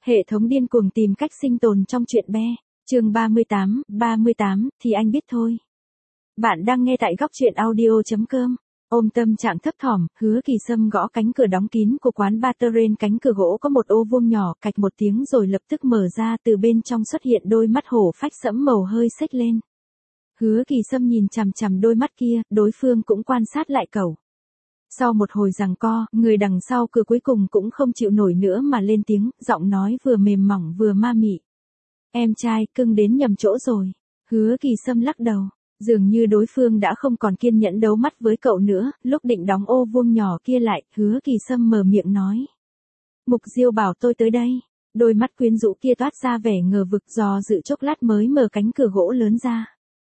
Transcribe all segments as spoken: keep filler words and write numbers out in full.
Hệ thống điên cuồng tìm cách sinh tồn trong chuyện be. Chương ba mươi tám, ba mươi tám, thì anh biết thôi. Bạn đang nghe tại góc truyện audio chấm com. Ôm tâm trạng thấp thỏm, Hứa Kỳ Sâm gõ cánh cửa đóng kín của quán bar Terrain. Cánh cửa gỗ có một ô vuông nhỏ, cạch một tiếng rồi lập tức mở ra, từ bên trong xuất hiện đôi mắt hổ phách sẫm màu hơi xếch lên. Hứa Kỳ Sâm nhìn chằm chằm đôi mắt kia, đối phương cũng quan sát lại cậu. Sau một hồi giằng co, người đằng sau cửa cuối cùng cũng không chịu nổi nữa mà lên tiếng, giọng nói vừa mềm mỏng vừa ma mị. Em trai, cưng đến nhầm chỗ rồi. Hứa Kỳ Sâm lắc đầu. Dường như đối phương đã không còn kiên nhẫn đấu mắt với cậu nữa, lúc định đóng ô vuông nhỏ kia lại, Hứa Kỳ Sâm mở miệng nói. Mục Diêu bảo tôi tới đây. Đôi mắt quyến rũ kia toát ra vẻ ngờ vực, do dự chốc lát mới mở cánh cửa gỗ lớn ra.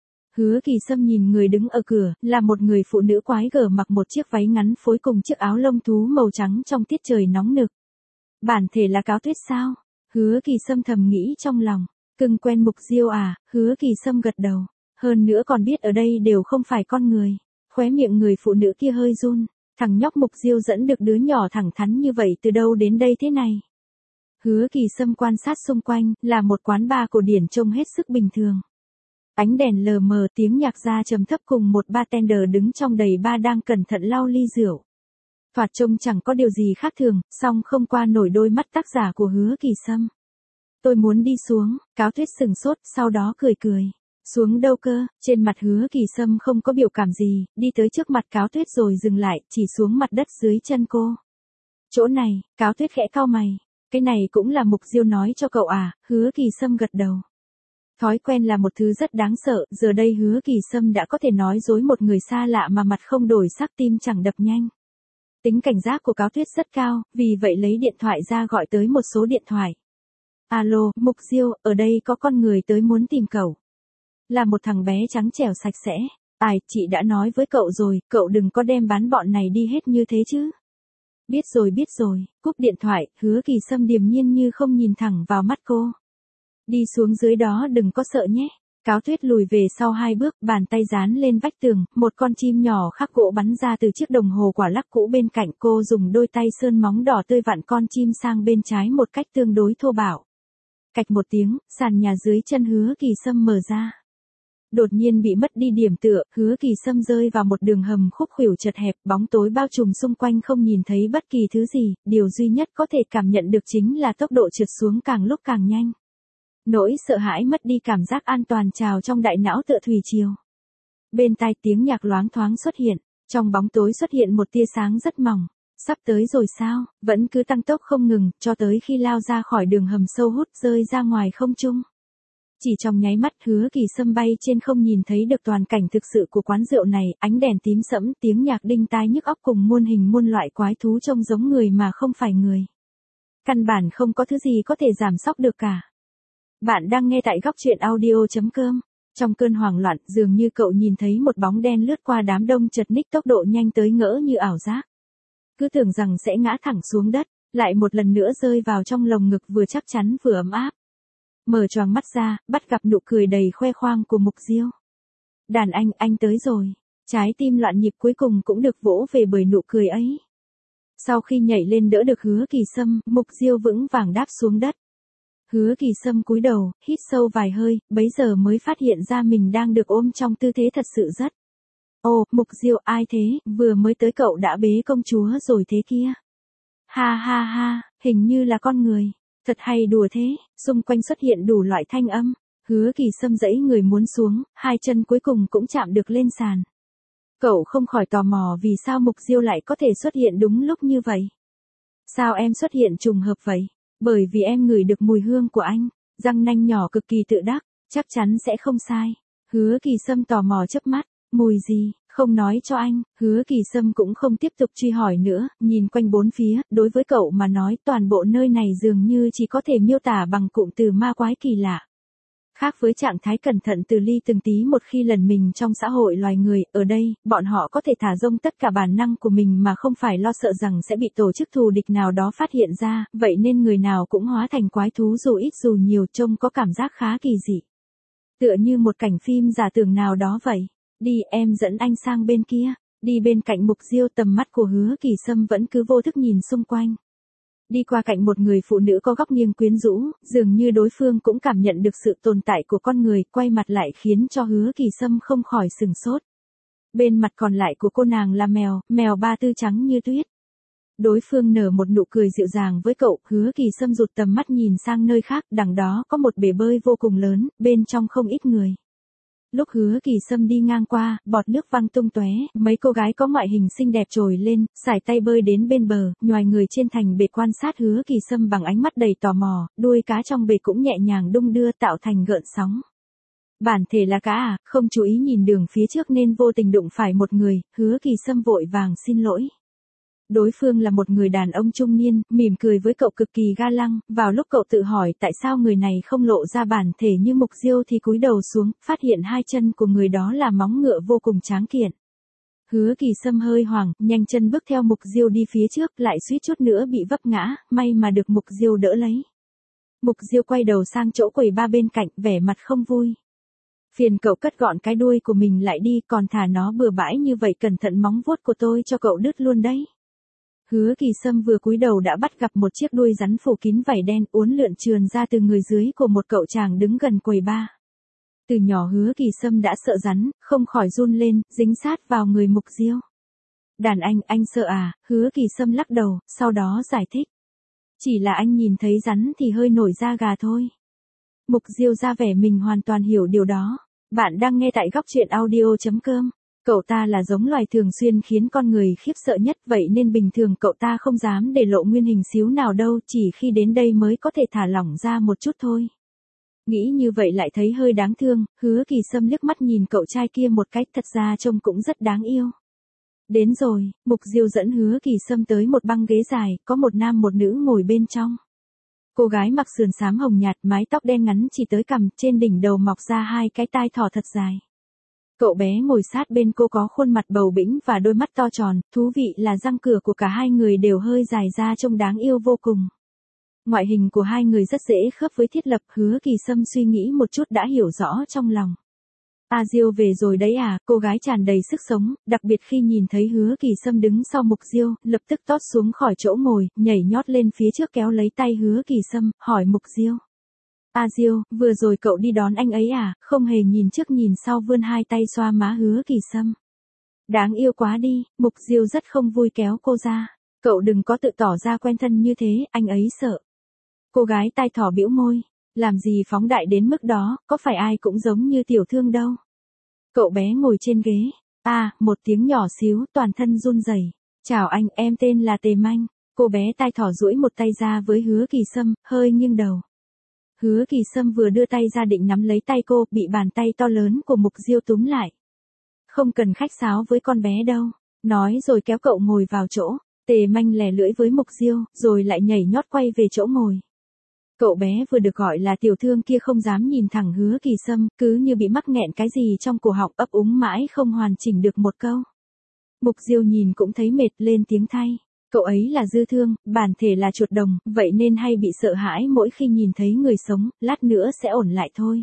Hứa Kỳ Sâm nhìn người đứng ở cửa, là một người phụ nữ quái gở mặc một chiếc váy ngắn phối cùng chiếc áo lông thú màu trắng trong tiết trời nóng nực. Bản thể là Cáo Tuyết sao? Hứa Kỳ Sâm thầm nghĩ trong lòng. Cưng quen Mục Diêu à? Hứa Kỳ Sâm gật đầu. Hơn nữa còn biết ở đây đều không phải con người. Khóe miệng người phụ nữ kia hơi run. Thằng nhóc Mục Diêu dẫn được đứa nhỏ thẳng thắn như vậy từ đâu đến đây thế này? Hứa Kỳ Sâm quan sát xung quanh, là một quán bar cổ điển trông hết sức bình thường. Ánh đèn lờ mờ, tiếng nhạc ra trầm thấp cùng một bartender đứng trong đầy bar đang cẩn thận lau ly rượu. Thoạt trông chẳng có điều gì khác thường, song không qua nổi đôi mắt tác giả của Hứa Kỳ Sâm. Tôi muốn đi xuống, Cáo Tuyết sừng sốt, sau đó cười cười. Xuống đâu cơ? Trên mặt Hứa Kỳ Sâm không có biểu cảm gì, đi tới trước mặt Cáo Tuyết rồi dừng lại, chỉ xuống mặt đất dưới chân cô. Chỗ này, Cáo Tuyết khẽ cau mày. Cái này cũng là Mục Diêu nói cho cậu à? Hứa Kỳ Sâm gật đầu. Thói quen là một thứ rất đáng sợ, giờ đây Hứa Kỳ Sâm đã có thể nói dối một người xa lạ mà mặt không đổi sắc, tim chẳng đập nhanh. Tính cảnh giác của Cáo Tuyết rất cao, vì vậy lấy điện thoại ra gọi tới một số điện thoại. Alo, Mục Diêu, ở đây có con người tới muốn tìm cậu. Là một thằng bé trắng trẻo sạch sẽ. Ai, chị đã nói với cậu rồi, cậu đừng có đem bán bọn này đi hết như thế chứ. Biết rồi biết rồi, cúp điện thoại, Hứa Kỳ Sâm điềm nhiên như không nhìn thẳng vào mắt cô. Đi xuống dưới đó đừng có sợ nhé. Cáo Tuyết lùi về sau hai bước, bàn tay dán lên vách tường, một con chim nhỏ khắc gỗ bắn ra từ chiếc đồng hồ quả lắc cũ bên cạnh. Cô dùng đôi tay sơn móng đỏ tươi vặn con chim sang bên trái một cách tương đối thô bạo. Cạch một tiếng, sàn nhà dưới chân Hứa Kỳ Sâm mở ra. Đột nhiên bị mất đi điểm tựa, Hứa Kỳ Sâm rơi vào một đường hầm khúc khuỷu chật hẹp, bóng tối bao trùm xung quanh, không nhìn thấy bất kỳ thứ gì, điều duy nhất có thể cảm nhận được chính là tốc độ trượt xuống càng lúc càng nhanh. Nỗi sợ hãi mất đi cảm giác an toàn trào trong đại não tựa thủy triều. Bên tai tiếng nhạc loáng thoáng xuất hiện, trong bóng tối xuất hiện một tia sáng rất mỏng. Sắp tới rồi sao? Vẫn cứ tăng tốc không ngừng, cho tới khi lao ra khỏi đường hầm sâu hút rơi ra ngoài không trung. Chỉ trong nháy mắt, Hứa Kỳ Sâm bay trên không nhìn thấy được toàn cảnh thực sự của quán rượu này, ánh đèn tím sẫm, tiếng nhạc đinh tai nhức óc cùng muôn hình muôn loại quái thú trông giống người mà không phải người. Căn bản không có thứ gì có thể giảm sóc được cả. Bạn đang nghe tại góc truyện audio chấm com. Trong cơn hoảng loạn, dường như cậu nhìn thấy một bóng đen lướt qua đám đông chật ních tốc độ nhanh tới ngỡ như ảo giác. Cứ tưởng rằng sẽ ngã thẳng xuống đất, lại một lần nữa rơi vào trong lồng ngực vừa chắc chắn vừa ấm áp. Mở choàng mắt ra, bắt gặp nụ cười đầy khoe khoang của Mục Diêu. Đàn anh, anh tới rồi. Trái tim loạn nhịp cuối cùng cũng được vỗ về bởi nụ cười ấy. Sau khi nhảy lên đỡ được Hứa Kỳ Sâm, Mục Diêu vững vàng đáp xuống đất. Hứa Kỳ Sâm cúi đầu, hít sâu vài hơi, bấy giờ mới phát hiện ra mình đang được ôm trong tư thế thật sự rất. Ồ, Mục Diêu, ai thế, vừa mới tới cậu đã bế công chúa rồi thế kia. Ha ha ha, hình như là con người. Thật hay đùa thế, xung quanh xuất hiện đủ loại thanh âm. Hứa Kỳ Sâm giãy người muốn xuống, hai chân cuối cùng cũng chạm được lên sàn. Cậu không khỏi tò mò vì sao Mục Diêu lại có thể xuất hiện đúng lúc như vậy. Sao em xuất hiện trùng hợp vậy? Bởi vì em ngửi được mùi hương của anh. Răng nanh nhỏ cực kỳ tự đắc, chắc chắn sẽ không sai. Hứa Kỳ Sâm tò mò chớp mắt. Mùi gì? Không nói cho anh. Hứa Kỳ Sâm cũng không tiếp tục truy hỏi nữa, nhìn quanh bốn phía, đối với cậu mà nói toàn bộ nơi này dường như chỉ có thể miêu tả bằng cụm từ ma quái kỳ lạ. Khác với trạng thái cẩn thận từ ly từng tí một khi lần mình trong xã hội loài người, ở đây, bọn họ có thể thả rông tất cả bản năng của mình mà không phải lo sợ rằng sẽ bị tổ chức thù địch nào đó phát hiện ra, vậy nên người nào cũng hóa thành quái thú dù ít dù nhiều, trông có cảm giác khá kỳ dị. Tựa như một cảnh phim giả tưởng nào đó vậy. Đi, em dẫn anh sang bên kia. Đi bên cạnh Mục Diêu, tầm mắt của Hứa Kỳ Sâm vẫn cứ vô thức nhìn xung quanh. Đi qua cạnh một người phụ nữ có góc nghiêng quyến rũ, dường như đối phương cũng cảm nhận được sự tồn tại của con người, quay mặt lại khiến cho Hứa Kỳ Sâm không khỏi sừng sốt. Bên mặt còn lại của cô nàng là mèo, mèo ba tư trắng như tuyết. Đối phương nở một nụ cười dịu dàng với cậu, Hứa Kỳ Sâm rụt tầm mắt nhìn sang nơi khác, đằng đó có một bể bơi vô cùng lớn, bên trong không ít người. Lúc Hứa Kỳ Sâm đi ngang qua, bọt nước văng tung tóe, mấy cô gái có ngoại hình xinh đẹp trồi lên, sải tay bơi đến bên bờ, nhoài người trên thành bể quan sát Hứa Kỳ Sâm bằng ánh mắt đầy tò mò, đuôi cá trong bể cũng nhẹ nhàng đung đưa tạo thành gợn sóng. Bản thể là cá à, không chú ý nhìn đường phía trước nên vô tình đụng phải một người, Hứa Kỳ Sâm vội vàng xin lỗi. Đối phương là một người đàn ông trung niên, mỉm cười với cậu cực kỳ ga lăng, vào lúc cậu tự hỏi tại sao người này không lộ ra bản thể như mục diêu thì cúi đầu xuống, phát hiện hai chân của người đó là móng ngựa vô cùng tráng kiện. Hứa Kỳ Sâm hơi hoảng, nhanh chân bước theo mục diêu đi phía trước, lại suýt chút nữa bị vấp ngã, may mà được mục diêu đỡ lấy. Mục diêu quay đầu sang chỗ quầy ba bên cạnh, vẻ mặt không vui. Phiền cậu cất gọn cái đuôi của mình lại đi, còn thả nó bừa bãi như vậy cẩn thận móng vuốt của tôi cho cậu đứt luôn đấy. Hứa Kỳ Sâm vừa cúi đầu đã bắt gặp một chiếc đuôi rắn phủ kín vảy đen uốn lượn trườn ra từ người dưới của một cậu chàng đứng gần quầy ba. Từ nhỏ Hứa Kỳ Sâm đã sợ rắn, không khỏi run lên, dính sát vào người mục diêu. Đàn anh, anh sợ à? Hứa Kỳ Sâm lắc đầu, sau đó giải thích. Chỉ là anh nhìn thấy rắn thì hơi nổi da gà thôi. Mục diêu ra vẻ mình hoàn toàn hiểu điều đó. Bạn đang nghe tại góc truyện audio chấm com. Cậu ta là giống loài thường xuyên khiến con người khiếp sợ nhất, vậy nên bình thường cậu ta không dám để lộ nguyên hình xíu nào đâu, chỉ khi đến đây mới có thể thả lỏng ra một chút thôi. Nghĩ như vậy lại thấy hơi đáng thương, Hứa Kỳ Sâm liếc mắt nhìn cậu trai kia một cách, thật ra trông cũng rất đáng yêu. Đến rồi, mục diêu dẫn Hứa Kỳ Sâm tới một băng ghế dài, có một nam một nữ ngồi bên trong. Cô gái mặc sườn xám hồng nhạt, mái tóc đen ngắn chỉ tới cằm, trên đỉnh đầu mọc ra hai cái tai thỏ thật dài. Cậu bé ngồi sát bên cô có khuôn mặt bầu bĩnh và đôi mắt to tròn, thú vị là răng cửa của cả hai người đều hơi dài ra trông đáng yêu vô cùng. Ngoại hình của hai người rất dễ khớp với thiết lập, Hứa Kỳ Sâm suy nghĩ một chút đã hiểu rõ trong lòng. A Diêu về rồi đấy à, cô gái tràn đầy sức sống, đặc biệt khi nhìn thấy Hứa Kỳ Sâm đứng sau mục diêu, lập tức tót xuống khỏi chỗ ngồi, nhảy nhót lên phía trước kéo lấy tay Hứa Kỳ Sâm, hỏi mục diêu. A Diêu, vừa rồi cậu đi đón anh ấy à, không hề nhìn trước nhìn sau vươn hai tay xoa má Hứa Kỳ Sâm. Đáng yêu quá đi, mục diêu rất không vui kéo cô ra. Cậu đừng có tự tỏ ra quen thân như thế, anh ấy sợ. Cô gái tai thỏ bĩu môi. Làm gì phóng đại đến mức đó, có phải ai cũng giống như tiểu thương đâu. Cậu bé ngồi trên ghế. À, một tiếng nhỏ xíu, toàn thân run rẩy. Chào anh, em tên là Tề Manh. Cô bé tai thỏ duỗi một tay ra với Hứa Kỳ Sâm, hơi nghiêng đầu. Hứa Kỳ Sâm vừa đưa tay ra định nắm lấy tay cô, bị bàn tay to lớn của mục diêu túm lại. Không cần khách sáo với con bé đâu. Nói rồi kéo cậu ngồi vào chỗ. Tề Manh lè lưỡi với mục diêu, rồi lại nhảy nhót quay về chỗ ngồi. Cậu bé vừa được gọi là tiểu thương kia không dám nhìn thẳng Hứa Kỳ Sâm, cứ như bị mắc nghẹn cái gì trong cổ họng, ấp úng mãi không hoàn chỉnh được một câu. Mục diêu nhìn cũng thấy mệt, lên tiếng thay. Cậu ấy là dư thương, bản thể là chuột đồng, vậy nên hay bị sợ hãi mỗi khi nhìn thấy người sống, lát nữa sẽ ổn lại thôi.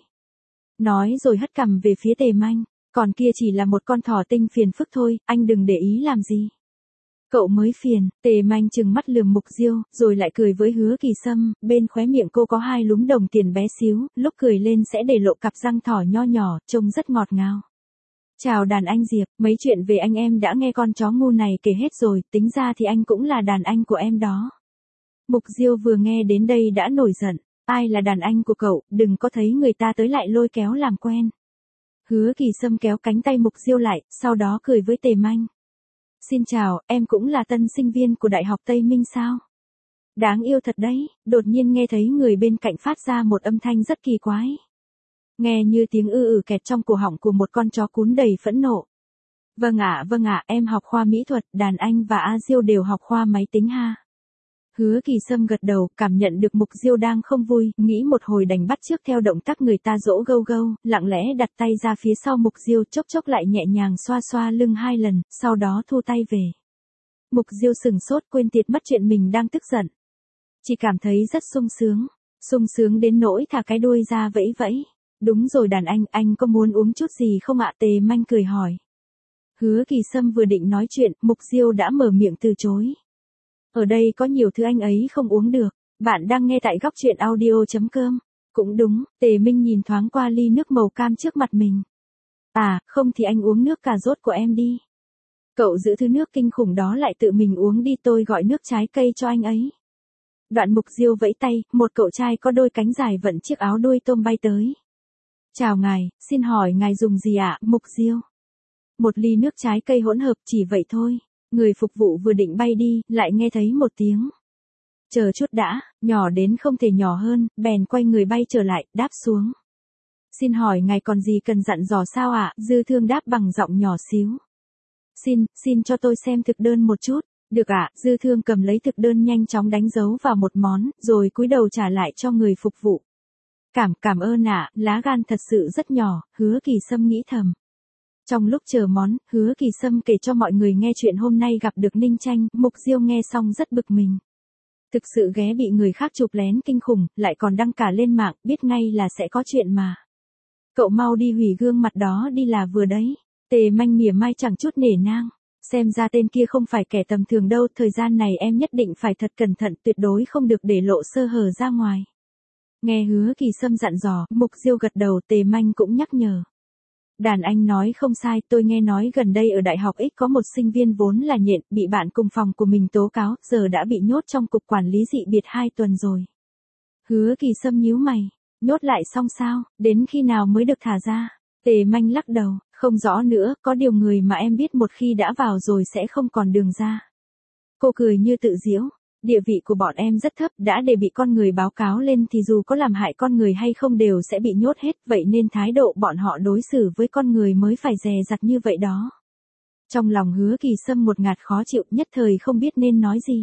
Nói rồi hất cằm về phía Tề Manh, còn kia chỉ là một con thỏ tinh phiền phức thôi, anh đừng để ý làm gì. Cậu mới phiền. Tề Manh trừng mắt lườm mục diêu, rồi lại cười với Hứa Kỳ Sâm, bên khóe miệng cô có hai lúm đồng tiền bé xíu, lúc cười lên sẽ để lộ cặp răng thỏ nho nhỏ, trông rất ngọt ngào. Chào đàn anh Diệp, mấy chuyện về anh em đã nghe con chó ngu này kể hết rồi, tính ra thì anh cũng là đàn anh của em đó. Mục diêu vừa nghe đến đây đã nổi giận, ai là đàn anh của cậu, đừng có thấy người ta tới lại lôi kéo làm quen. Hứa Kỳ Sâm kéo cánh tay mục diêu lại, sau đó cười với Tề Manh. Xin chào, em cũng là tân sinh viên của Đại học Tây Minh sao? Đáng yêu thật đấy, đột nhiên nghe thấy người bên cạnh phát ra một âm thanh rất kỳ quái. Nghe như tiếng ư ử kẹt trong cổ họng của một con chó cún đầy phẫn nộ. Vâng ạ, vâng ạ, em học khoa mỹ thuật, đàn anh và A Diêu đều học khoa máy tính ha. Hứa Kỳ Sâm gật đầu, cảm nhận được mục diêu đang không vui, nghĩ một hồi đành bắt chước theo động tác người ta dỗ gâu gâu, lặng lẽ đặt tay ra phía sau mục diêu, chốc chốc lại nhẹ nhàng xoa xoa lưng hai lần, sau đó thu tay về. Mục diêu sừng sốt, quên tiệt mất chuyện mình đang tức giận. Chỉ cảm thấy rất sung sướng, sung sướng đến nỗi thả cái đuôi ra vẫy vẫy. Đúng rồi đàn anh, anh có muốn uống chút gì không ạ? Tề Manh cười hỏi. Hứa Kỳ Sâm vừa định nói chuyện, mục diêu đã mở miệng từ chối. Ở đây có nhiều thứ anh ấy không uống được. Bạn đang nghe tại góc chuyện audio chấm com. Cũng đúng, Tề Minh nhìn thoáng qua ly nước màu cam trước mặt mình. À, không thì anh uống nước cà rốt của em đi. Cậu giữ thứ nước kinh khủng đó lại tự mình uống đi, tôi gọi nước trái cây cho anh ấy. Đoạn Mục Diêu vẫy tay, một cậu trai có đôi cánh dài vận chiếc áo đuôi tôm bay tới. Chào ngài, xin hỏi ngài dùng gì ạ, Mục Diêu? Một ly nước trái cây hỗn hợp, chỉ vậy thôi. Người phục vụ vừa định bay đi, lại nghe thấy một tiếng. Chờ chút đã, nhỏ đến không thể nhỏ hơn, bèn quay người bay trở lại, đáp xuống. Xin hỏi ngài còn gì cần dặn dò sao ạ? Dư Thương đáp bằng giọng nhỏ xíu. Xin, xin cho tôi xem thực đơn một chút. Được ạ, Dư Thương cầm lấy thực đơn nhanh chóng đánh dấu vào một món, rồi cúi đầu trả lại cho người phục vụ. Cảm, cảm ơn ạ, lá gan thật sự rất nhỏ, Hứa Kỳ Sâm nghĩ thầm. Trong lúc chờ món, Hứa Kỳ Sâm kể cho mọi người nghe chuyện hôm nay gặp được Ninh Tranh, Mục Diêu nghe xong rất bực mình. Thực sự ghé bị người khác chụp lén kinh khủng, lại còn đăng cả lên mạng, biết ngay là sẽ có chuyện mà. Cậu mau đi hủy gương mặt đó đi là vừa đấy. Tề Manh mỉa mai chẳng chút nể nang. Xem ra tên kia không phải kẻ tầm thường đâu, thời gian này em nhất định phải thật cẩn thận, tuyệt đối không được để lộ sơ hở ra ngoài. Nghe Hứa Kỳ Sâm dặn dò, Mục Diêu gật đầu, Tề Manh cũng nhắc nhở. Đàn anh nói không sai, tôi nghe nói gần đây ở Đại học X có một sinh viên vốn là nhện, bị bạn cùng phòng của mình tố cáo, giờ đã bị nhốt trong cục quản lý dị biệt hai tuần rồi. Hứa Kỳ Sâm nhíu mày, nhốt lại xong sao, đến khi nào mới được thả ra? Tề Manh lắc đầu, không rõ nữa, có điều người mà em biết một khi đã vào rồi sẽ không còn đường ra. Cô cười như tự giễu, địa vị của bọn em rất thấp, đã để bị con người báo cáo lên thì dù có làm hại con người hay không đều sẽ bị nhốt hết, vậy nên thái độ bọn họ đối xử với con người mới phải dè dặt như vậy đó. Trong lòng Hứa Kỳ Sâm một ngạt khó chịu, nhất thời không biết nên nói gì.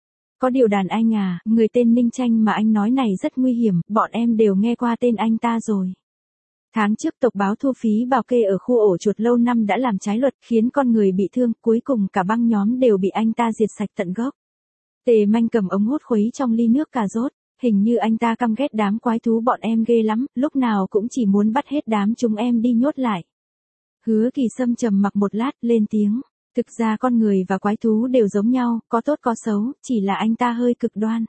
Có điều đàn anh à, người tên Ninh Tranh mà anh nói này rất nguy hiểm, bọn em đều nghe qua tên anh ta rồi. Tháng trước tộc báo thu phí bảo kê ở khu ổ chuột lâu năm đã làm trái luật khiến con người bị thương, cuối cùng cả băng nhóm đều bị anh ta diệt sạch tận gốc. Tề Manh cầm ống hút khuấy trong ly nước cà rốt, hình như anh ta căm ghét đám quái thú bọn em ghê lắm, lúc nào cũng chỉ muốn bắt hết đám chúng em đi nhốt lại. Hứa Kỳ Sâm trầm mặc một lát, lên tiếng, thực ra con người và quái thú đều giống nhau, có tốt có xấu, chỉ là anh ta hơi cực đoan.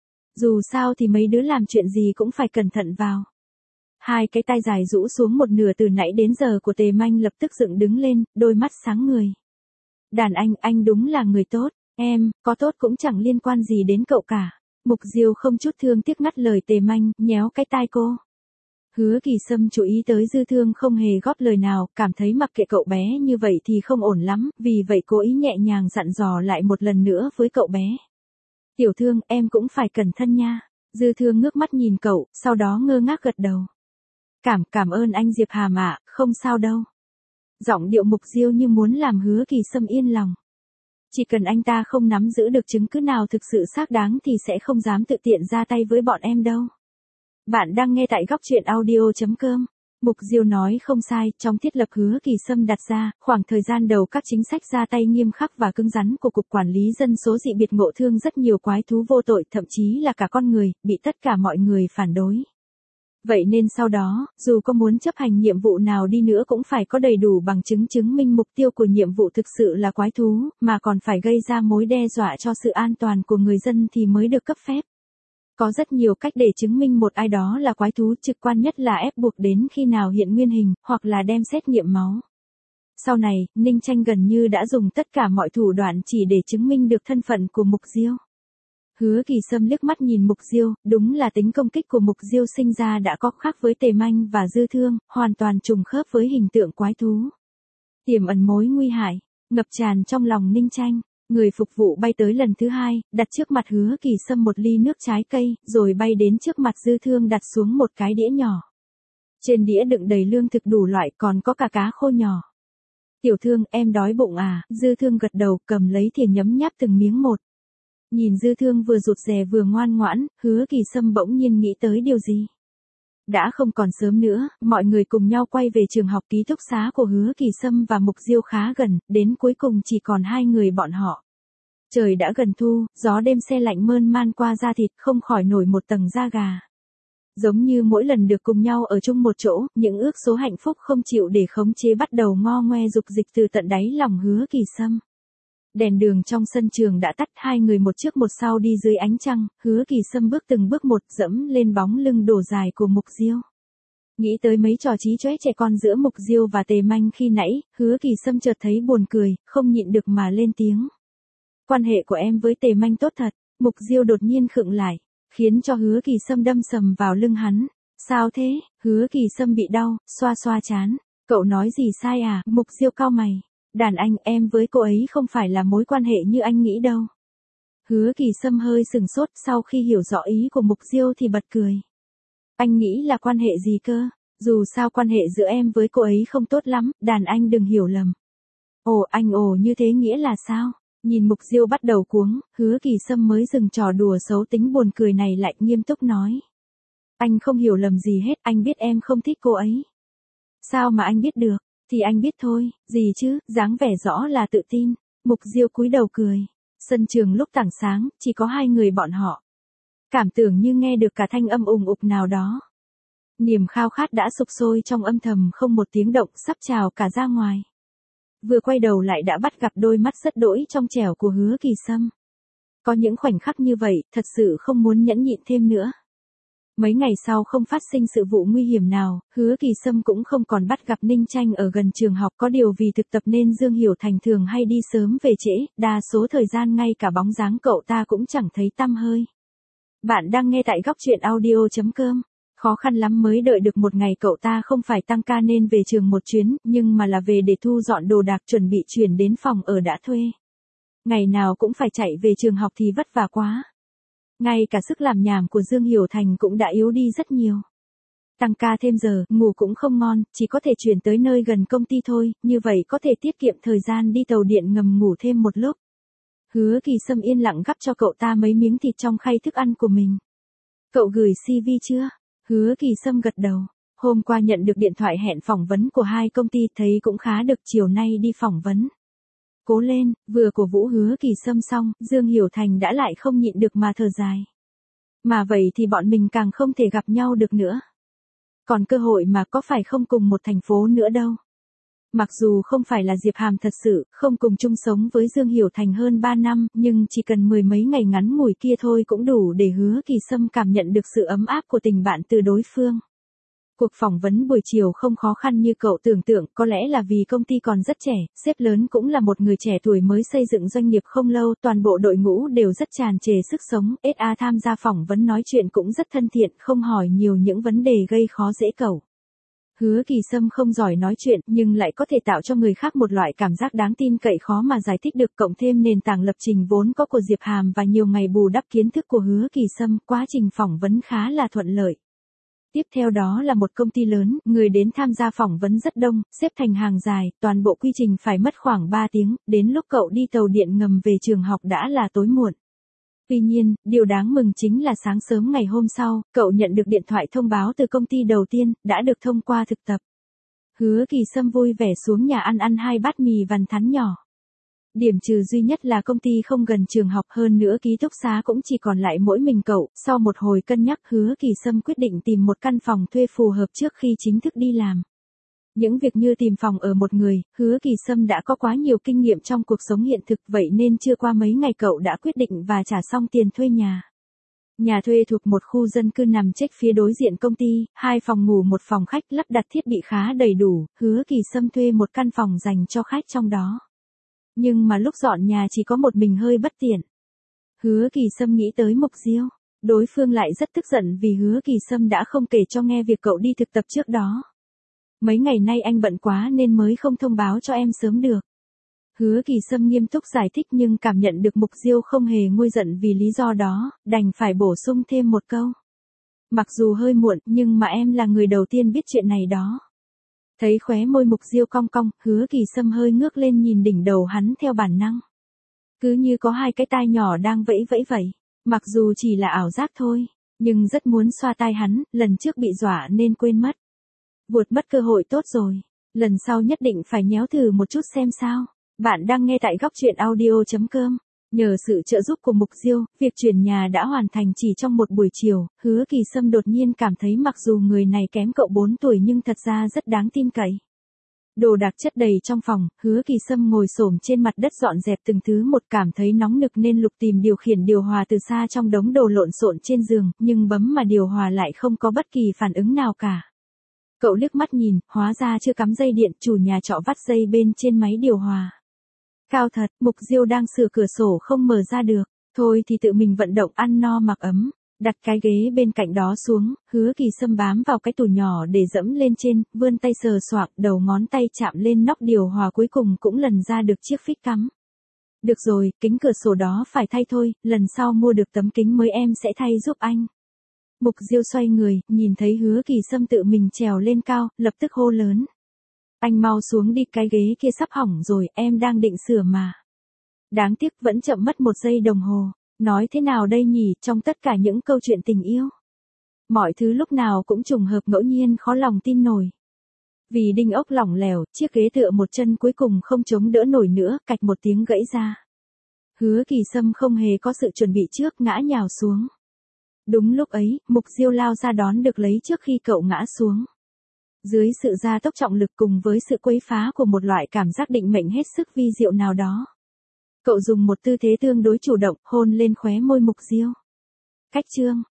Dù sao thì mấy đứa làm chuyện gì cũng phải cẩn thận vào. Hai cái tay dài rũ xuống một nửa từ nãy đến giờ của Tề Manh lập tức dựng đứng lên, đôi mắt sáng người. Đàn anh, anh đúng là người tốt, em, có tốt cũng chẳng liên quan gì đến cậu cả. Mục Diêu không chút thương tiếc ngắt lời Tề Manh, nhéo cái tai cô. Hứa Kỳ Sâm chú ý tới Dư Thương không hề góp lời nào, cảm thấy mặc kệ cậu bé như vậy thì không ổn lắm, vì vậy cố ý nhẹ nhàng dặn dò lại một lần nữa với cậu bé. Tiểu Thương, em cũng phải cẩn thận nha. Dư Thương ngước mắt nhìn cậu, sau đó ngơ ngác gật đầu. Cảm, cảm ơn anh Diệp Hàm ạ, không sao đâu. Giọng điệu Mục Diêu như muốn làm Hứa Kỳ Sâm yên lòng. Chỉ cần anh ta không nắm giữ được chứng cứ nào thực sự xác đáng thì sẽ không dám tự tiện ra tay với bọn em đâu. Bạn đang nghe tại góc chuyện audio chấm com. Mục Diêu nói không sai, trong thiết lập Hứa Kỳ Sâm đặt ra, khoảng thời gian đầu các chính sách ra tay nghiêm khắc và cứng rắn của Cục Quản lý Dân số dị biệt ngộ thương rất nhiều quái thú vô tội, thậm chí là cả con người, bị tất cả mọi người phản đối. Vậy nên sau đó, dù có muốn chấp hành nhiệm vụ nào đi nữa cũng phải có đầy đủ bằng chứng chứng minh mục tiêu của nhiệm vụ thực sự là quái thú, mà còn phải gây ra mối đe dọa cho sự an toàn của người dân thì mới được cấp phép. Có rất nhiều cách để chứng minh một ai đó là quái thú, trực quan nhất là ép buộc đến khi nào hiện nguyên hình, hoặc là đem xét nghiệm máu. Sau này, Ninh Tranh gần như đã dùng tất cả mọi thủ đoạn chỉ để chứng minh được thân phận của Mục Diêu. Hứa Kỳ Sâm liếc mắt nhìn Mục Diêu, đúng là tính công kích của Mục Diêu sinh ra đã có khác với Tề Manh và Dư Thương, hoàn toàn trùng khớp với hình tượng quái thú. Tiềm ẩn mối nguy hại, ngập tràn trong lòng Ninh Tranh. Người phục vụ bay tới lần thứ hai, đặt trước mặt Hứa Kỳ Sâm một ly nước trái cây, rồi bay đến trước mặt Dư Thương đặt xuống một cái đĩa nhỏ. Trên đĩa đựng đầy lương thực đủ loại, còn có cả cá khô nhỏ. Tiểu Thương, em đói bụng à? Dư Thương gật đầu, cầm lấy thìa nhấm nháp từng miếng một. Nhìn Dư Thương vừa rụt rè vừa ngoan ngoãn, Hứa Kỳ Sâm bỗng nhiên nghĩ tới điều gì. Đã không còn sớm nữa, mọi người cùng nhau quay về trường học. Ký túc xá của Hứa Kỳ Sâm và Mục Diêu khá gần, đến cuối cùng chỉ còn hai người bọn họ. Trời đã gần thu, gió đêm se lạnh mơn man qua da thịt, không khỏi nổi một tầng da gà. Giống như mỗi lần được cùng nhau ở chung một chỗ, những ước số hạnh phúc không chịu để khống chế bắt đầu ngo ngoe dục dịch từ tận đáy lòng Hứa Kỳ Sâm. Đèn đường trong sân trường đã tắt, hai người một trước một sau đi dưới ánh trăng, Hứa Kỳ Sâm bước từng bước một dẫm lên bóng lưng đổ dài của Mục Diêu. Nghĩ tới mấy trò trí chóe trẻ con giữa Mục Diêu và Tề Manh khi nãy, Hứa Kỳ Sâm chợt thấy buồn cười, không nhịn được mà lên tiếng. Quan hệ của em với Tề Manh tốt thật. Mục Diêu đột nhiên khựng lại, khiến cho Hứa Kỳ Sâm đâm sầm vào lưng hắn. Sao thế? Hứa Kỳ Sâm bị đau, xoa xoa trán. Cậu nói gì sai à? Mục Diêu cau mày. Đàn anh, em với cô ấy không phải là mối quan hệ như anh nghĩ đâu. Hứa Kỳ Sâm hơi sừng sốt, sau khi hiểu rõ ý của Mục Diêu thì bật cười. Anh nghĩ là quan hệ gì cơ? Dù sao quan hệ giữa em với cô ấy không tốt lắm, đàn anh đừng hiểu lầm. Ồ, anh ồ như thế nghĩa là sao? Nhìn Mục Diêu bắt đầu cuống, Hứa Kỳ Sâm mới dừng trò đùa xấu tính buồn cười này lại nghiêm túc nói. Anh không hiểu lầm gì hết, anh biết em không thích cô ấy. Sao mà anh biết được? Thì anh biết thôi, gì chứ, dáng vẻ rõ là tự tin. Mục Diêu cúi đầu cười. Sân trường lúc tảng sáng, chỉ có hai người bọn họ. Cảm tưởng như nghe được cả thanh âm ùng ục nào đó. Niềm khao khát đã sục sôi trong âm thầm không một tiếng động sắp trào cả ra ngoài. Vừa quay đầu lại đã bắt gặp đôi mắt rất đỗi trong trẻo của Hứa Kỳ Sâm. Có những khoảnh khắc như vậy, thật sự không muốn nhẫn nhịn thêm nữa. Mấy ngày sau không phát sinh sự vụ nguy hiểm nào, Hứa Kỳ Sâm cũng không còn bắt gặp Ninh Tranh ở gần trường học, có điều vì thực tập nên Dương Hiểu Thành thường hay đi sớm về trễ, đa số thời gian ngay cả bóng dáng cậu ta cũng chẳng thấy tăm hơi. Bạn đang nghe tại góc truyện audio chấm com. Khó khăn lắm mới đợi được một ngày cậu ta không phải tăng ca nên về trường một chuyến, nhưng mà là về để thu dọn đồ đạc chuẩn bị chuyển đến phòng ở đã thuê. Ngày nào cũng phải chạy về trường học thì vất vả quá. Ngay cả sức làm nhảm của Dương Hiểu Thành cũng đã yếu đi rất nhiều. Tăng ca thêm giờ, ngủ cũng không ngon, chỉ có thể chuyển tới nơi gần công ty thôi, như vậy có thể tiết kiệm thời gian đi tàu điện ngầm ngủ thêm một lúc. Hứa Kỳ Sâm yên lặng gắp cho cậu ta mấy miếng thịt trong khay thức ăn của mình. Cậu gửi xê vê chưa? Hứa Kỳ Sâm gật đầu. Hôm qua nhận được điện thoại hẹn phỏng vấn của hai công ty, thấy cũng khá được, chiều nay đi phỏng vấn. Cố lên, vừa cổ vũ Hứa Kỳ Sâm xong, Dương Hiểu Thành đã lại không nhịn được mà thở dài. Mà vậy thì bọn mình càng không thể gặp nhau được nữa. Còn cơ hội mà có phải không cùng một thành phố nữa đâu. Mặc dù không phải là Diệp Hàm thật sự, không cùng chung sống với Dương Hiểu Thành hơn ba năm, nhưng chỉ cần mười mấy ngày ngắn ngủi kia thôi cũng đủ để Hứa Kỳ Sâm cảm nhận được sự ấm áp của tình bạn từ đối phương. Cuộc phỏng vấn buổi chiều không khó khăn như cậu tưởng tượng, có lẽ là vì công ty còn rất trẻ, sếp lớn cũng là một người trẻ tuổi mới xây dựng doanh nghiệp không lâu, toàn bộ đội ngũ đều rất tràn trề sức sống, ét a tham gia phỏng vấn nói chuyện cũng rất thân thiện, không hỏi nhiều những vấn đề gây khó dễ cậu. Hứa Kỳ Sâm không giỏi nói chuyện, nhưng lại có thể tạo cho người khác một loại cảm giác đáng tin cậy khó mà giải thích được, cộng thêm nền tảng lập trình vốn có của Diệp Hàm và nhiều ngày bù đắp kiến thức của Hứa Kỳ Sâm, quá trình phỏng vấn khá là thuận lợi. Tiếp theo đó là một công ty lớn, người đến tham gia phỏng vấn rất đông, xếp thành hàng dài, toàn bộ quy trình phải mất khoảng ba tiếng, đến lúc cậu đi tàu điện ngầm về trường học đã là tối muộn. Tuy nhiên, điều đáng mừng chính là sáng sớm ngày hôm sau, cậu nhận được điện thoại thông báo từ công ty đầu tiên, đã được thông qua thực tập. Hứa Kỳ Sâm vui vẻ xuống nhà ăn ăn hai bát mì vằn thắn nhỏ. Điểm trừ duy nhất là công ty không gần trường học, hơn nữa ký túc xá cũng chỉ còn lại mỗi mình cậu. Sau một hồi cân nhắc, Hứa Kỳ Sâm quyết định tìm một căn phòng thuê phù hợp trước khi chính thức đi làm. Những việc như tìm phòng ở một người, Hứa Kỳ Sâm đã có quá nhiều kinh nghiệm trong cuộc sống hiện thực, vậy nên chưa qua mấy ngày cậu đã quyết định và trả xong tiền thuê nhà. Nhà thuê thuộc một khu dân cư nằm chếch phía đối diện công ty, hai phòng ngủ một phòng khách, lắp đặt thiết bị khá đầy đủ, Hứa Kỳ Sâm thuê một căn phòng dành cho khách trong đó. Nhưng mà lúc dọn nhà chỉ có một mình hơi bất tiện. Hứa Kỳ Sâm nghĩ tới Mục Diêu, đối phương lại rất tức giận vì Hứa Kỳ Sâm đã không kể cho nghe việc cậu đi thực tập trước đó. Mấy ngày nay anh bận quá nên mới không thông báo cho em sớm được. Hứa Kỳ Sâm nghiêm túc giải thích nhưng cảm nhận được Mục Diêu không hề nguôi giận vì lý do đó, đành phải bổ sung thêm một câu. Mặc dù hơi muộn nhưng mà em là người đầu tiên biết chuyện này đó. Thấy khóe môi Mục Diêu cong cong, Hứa Kỳ Sâm hơi ngước lên nhìn đỉnh đầu hắn theo bản năng. Cứ như có hai cái tai nhỏ đang vẫy vẫy vậy. Mặc dù chỉ là ảo giác thôi, nhưng rất muốn xoa tai hắn, lần trước bị dọa nên quên mất. Vuột mất cơ hội tốt rồi, lần sau nhất định phải nhéo thử một chút xem sao. Bạn đang nghe tại góc truyện audio chấm com. Nhờ sự trợ giúp của Mục Diêu, việc chuyển nhà đã hoàn thành chỉ trong một buổi chiều. Hứa Kỳ Sâm đột nhiên cảm thấy mặc dù người này kém cậu bốn tuổi nhưng thật ra rất đáng tin cậy. Đồ đạc chất đầy trong phòng, Hứa Kỳ Sâm ngồi xổm trên mặt đất dọn dẹp từng thứ một, cảm thấy nóng nực nên lục tìm điều khiển điều hòa từ xa trong đống đồ lộn xộn trên giường, nhưng bấm mà điều hòa lại không có bất kỳ phản ứng nào cả. Cậu liếc mắt nhìn, hóa ra chưa cắm dây điện, chủ nhà trọ vắt dây bên trên máy điều hòa. Cao thật, Mục Diêu đang sửa cửa sổ không mở ra được, thôi thì tự mình vận động ăn no mặc ấm. Đặt cái ghế bên cạnh đó xuống, Hứa Kỳ Sâm bám vào cái tủ nhỏ để dẫm lên trên, vươn tay sờ soạng, đầu ngón tay chạm lên nóc điều hòa, cuối cùng cũng lần ra được chiếc phích cắm. Được rồi, kính cửa sổ đó phải thay thôi, lần sau mua được tấm kính mới em sẽ thay giúp anh. Mục Diêu xoay người, nhìn thấy Hứa Kỳ Sâm tự mình trèo lên cao, lập tức hô lớn. Anh mau xuống đi, cái ghế kia sắp hỏng rồi, em đang định sửa mà. Đáng tiếc vẫn chậm mất một giây đồng hồ. Nói thế nào đây nhỉ, trong tất cả những câu chuyện tình yêu, mọi thứ lúc nào cũng trùng hợp ngẫu nhiên, khó lòng tin nổi. Vì đinh ốc lỏng lẻo, chiếc ghế tựa một chân cuối cùng không chống đỡ nổi nữa, cạch một tiếng gãy ra. Hứa Kỳ Sâm không hề có sự chuẩn bị trước, ngã nhào xuống. Đúng lúc ấy, Mục Diêu lao ra đón được lấy trước khi cậu ngã xuống. Dưới sự gia tốc trọng lực cùng với sự quấy phá của một loại cảm giác định mệnh hết sức vi diệu nào đó, cậu dùng một tư thế tương đối chủ động, hôn lên khóe môi Mục Diêu. Cách chương